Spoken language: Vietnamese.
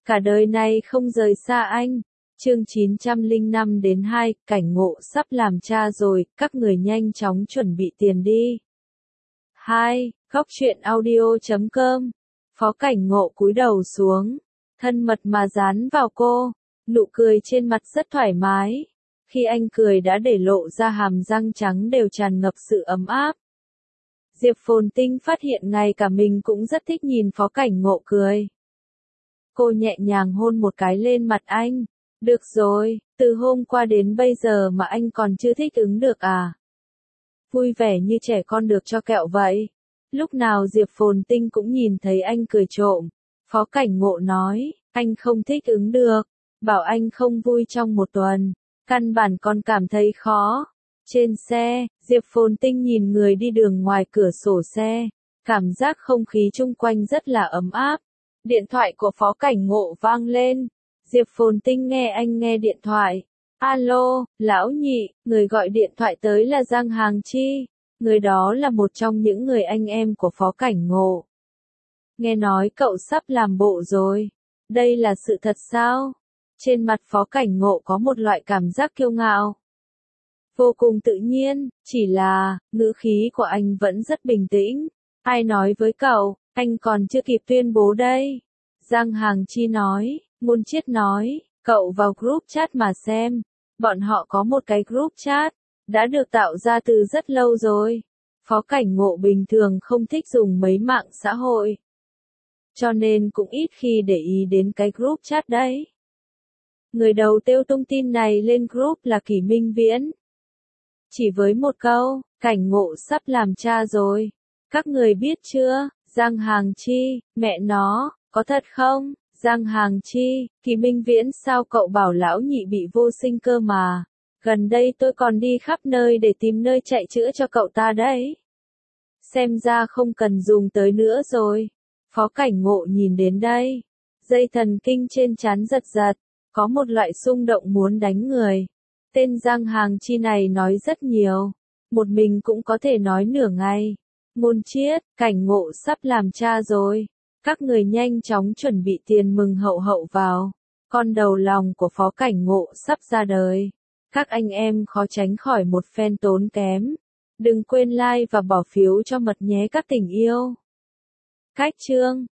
cả đời này không rời xa anh. Chương 905 đến 2, cảnh ngộ sắp làm cha rồi, các người nhanh chóng chuẩn bị tiền đi. 2. Góc truyện audio.com. Phó Cảnh Ngộ cúi đầu xuống, thân mật mà dán vào cô, nụ cười trên mặt rất thoải mái. Khi anh cười đã để lộ ra hàm răng trắng đều tràn ngập sự ấm áp. Diệp Phồn Tinh phát hiện ngay cả mình cũng rất thích nhìn Phó Cảnh Ngộ cười. Cô nhẹ nhàng hôn một cái lên mặt anh. Được rồi, từ hôm qua đến bây giờ mà anh còn chưa thích ứng được à? Vui vẻ như trẻ con được cho kẹo vậy. Lúc nào Diệp Phồn Tinh cũng nhìn thấy anh cười trộm. Phó Cảnh Ngộ nói, anh không thích ứng được. Bảo anh không vui trong một tuần. Căn bản còn cảm thấy khó. Trên xe, Diệp Phồn Tinh nhìn người đi đường ngoài cửa sổ xe. Cảm giác không khí chung quanh rất là ấm áp. Điện thoại của Phó Cảnh Ngộ vang lên. Diệp Phồn Tinh nghe anh nghe điện thoại. Alo, lão nhị, người gọi điện thoại tới là Giang Hàng Chi. Người đó là một trong những người anh em của Phó Cảnh Ngộ. Nghe nói cậu sắp làm bộ rồi. Đây là sự thật sao? Trên mặt Phó Cảnh Ngộ có một loại cảm giác kiêu ngạo. Vô cùng tự nhiên, chỉ là, ngữ khí của anh vẫn rất bình tĩnh. Ai nói với cậu, anh còn chưa kịp tuyên bố đây. Giang Hàng Chi nói, Ngôn Chiết nói, cậu vào group chat mà xem. Bọn họ có một cái group chat, đã được tạo ra từ rất lâu rồi. Phó Cảnh Ngộ bình thường không thích dùng mấy mạng xã hội. Cho nên cũng ít khi để ý đến cái group chat đấy. Người đầu tiêu thông tin này lên group là Kỷ Minh Viễn. Chỉ với một câu, Cảnh Ngộ sắp làm cha rồi. Các người biết chưa, Giang Hàng Chi, mẹ nó, có thật không? Giang Hàng Chi, Kỷ Minh Viễn sao cậu bảo lão nhị bị vô sinh cơ mà. Gần đây tôi còn đi khắp nơi để tìm nơi chạy chữa cho cậu ta đấy. Xem ra không cần dùng tới nữa rồi. Phó Cảnh Ngộ nhìn đến đây. Dây thần kinh trên trán giật giật. Có một loại xung động muốn đánh người. Tên Giang Hàng Chi này nói rất nhiều. Một mình cũng có thể nói nửa ngày. Ngôn Chiết, Cảnh Ngộ sắp làm cha rồi. Các người nhanh chóng chuẩn bị tiền mừng hậu hậu vào. Con đầu lòng của Phó Cảnh Ngộ sắp ra đời. Các anh em khó tránh khỏi một phen tốn kém. Đừng quên like và bỏ phiếu cho Mật nhé các tình yêu. Cách chương